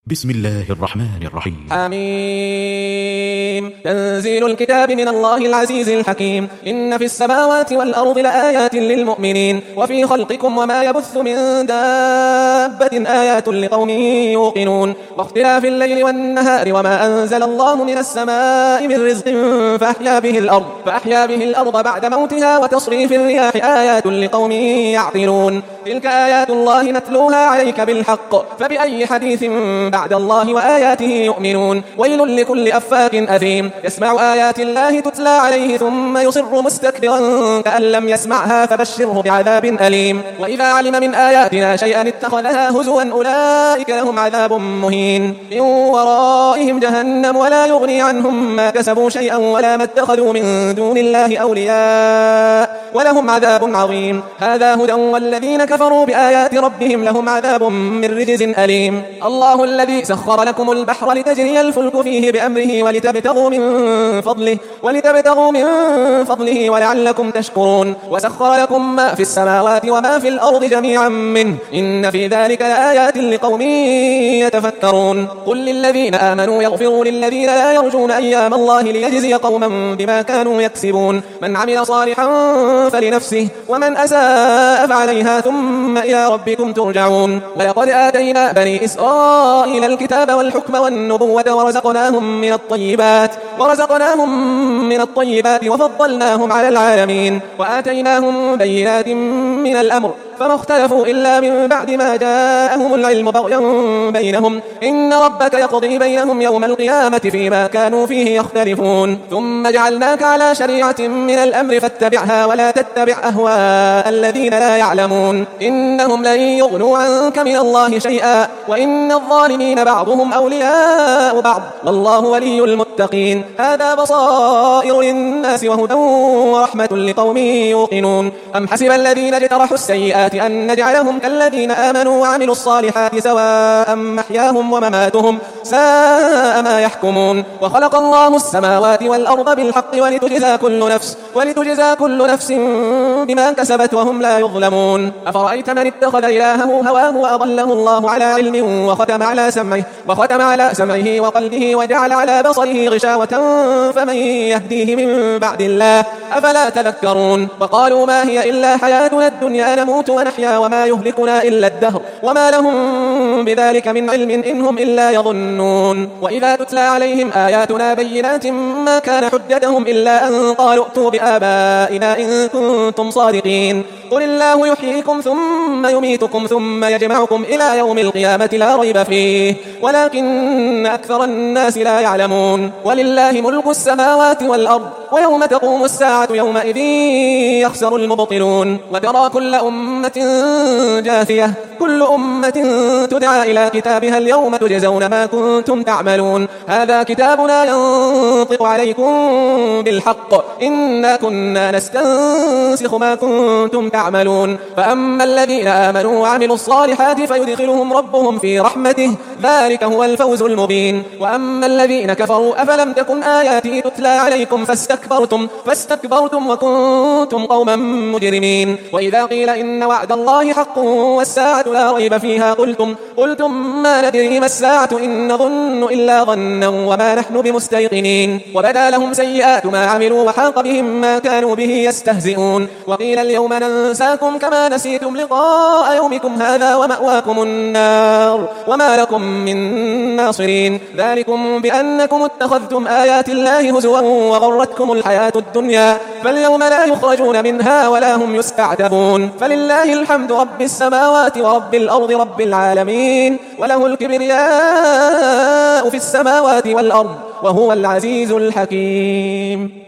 بسم الله الرحمن الرحيم. حميم. تنزيل الكتاب من الله العزيز الحكيم. إن في السماوات والأرض لآيات للمؤمنين وفي خلقكم وما يبث من دابة آيات لقوم يوقنون واختلاف الليل والنهار وما أنزل الله من السماء من رزق فأحيا به الأرض بعد موتها وتصريف الرياح آيات لقوم يعقلون. تلك آيات الله نتلوها عليك بالحق فبأي حديث بعد الله وآياته يؤمنون. ويل لكل أفاك أثيم يسمع آيات الله تتلى عليه ثم يصر مستكبرا كأن لم يسمعها فبشره بعذاب أليم. وإذا علم من آياتنا شيئا اتخذها هزوا أولئك لهم عذاب مهين. من ورائهم جهنم ولا يغني عنهم ما كسبوا شيئا ولا ما اتخذوا من دون الله أولياء ولهم عذاب عظيم. هذا هدى والذين كفروا بآيات ربهم لهم عذاب من رجز أليم. الله الذي سخر لكم البحر لتجري الفلك فيه بأمره ولتبتغوا من فضله ولعلكم تشكرون. وسخر لكم ما في السماوات وما في الأرض جميعا منه إن في ذلك لآيات لقوم يتفكرون. قل للذين آمنوا يغفروا للذين لا يرجون أيام الله ليجزي قوما بما كانوا يكسبون. من عمل صالحا فلنفسه ومن أساء فعليها ثم إلى ربكم ترجعون. ولقد آتينا بني إسرائيل الكتاب والحكم والنبوة ورزقناهم من الطيبات وفضلناهم على العالمين وآتيناهم بينات من الأمر فما اختلفوا إلا من بعد ما جاءهم العلم بغيا بينهم إن ربك يقضي بينهم يوم القيامة فيما كانوا فيه يختلفون. ثم جعلناك على شريعة من الأمر فاتبعها ولا تتبع أهواء الذين لا يعلمون إنهم لن يغنوا عنك من الله شيئا وإن الظالمين بعضهم أولياء بعض والله ولي المتقين. هذا بصائر للناس وهدى ورحمة لقوم يوقنون. أم حسب الذين اجترحوا السيئات أن نجعلهم كالذين آمنوا وعملوا الصالحات سواء محياهم ومماتهم ساء ما يحكمون. وخلق الله السماوات والأرض بالحق ولتجزى كل نفس بما كسبت وهم لا يظلمون. أفرأيت من اتخذ إلهه هواه وأضله الله على علم وختم على سمعه وقلبه وجعل على بصره غشاوة فمن يهديه من بعد الله أفلا تذكرون. وقالوا ما هي إلا حياتنا الدنيا نموت ونحيا وما يهلكنا إلا الدهر وما لهم بذلك من علم إنهم إلا يظنون. وإذا تتلى عليهم آياتنا بينات ما كان حجتهم إلا أن قالوا ائتوا بآبائنا إن كنتم صادقين. قل الله يحييكم ثم يميتكم ثم يجمعكم إلى يوم القيامة لا ريب فيه ولكن أكثر الناس لا يعلمون. ولله ملك السماوات والأرض ويوم تقوم الساعة يومئذ يخسر المبطلون. وترى كل أمة جاثية كل أمة تدعى إلى كتابها اليوم تجزون ما كنتم تعملون. هذا كتابنا ينطق عليكم بالحق إنا كنا نستنسخ ما كنتم تعملون. فأما الذين آمنوا وعملوا الصالحات فيدخلهم ربهم في رحمته ذلك هو الفوز المبين. وأما الذين كفروا أفلم تكن آياتي تتلى عليكم فاستكبرتم وكنتم قوما مجرمين. وإذا قيل إن وعد الله حق والساعة لا ريب فيها قلتم ما ندري ما الساعة إن نظن إلا ظنا وما نحن بمستيقنين. وبدا لهم سيئات ما عملوا وحاق بهم ما كانوا به يستهزئون. وقيل اليوم ننساكم كما نسيتم لقاء يومكم هذا ومأواكم النار وما لكم من ناصرين. ذلكم بأنكم اتخذتم آيات الله هزوا وغرتكم الحياة الدنيا فاليوم لا يخرجون منها ولا هم يستعتبون. فلله الحمد رب السماوات ورب الأرض رب العالمين وله الكبرياء في السماوات والأرض وهو العزيز الحكيم.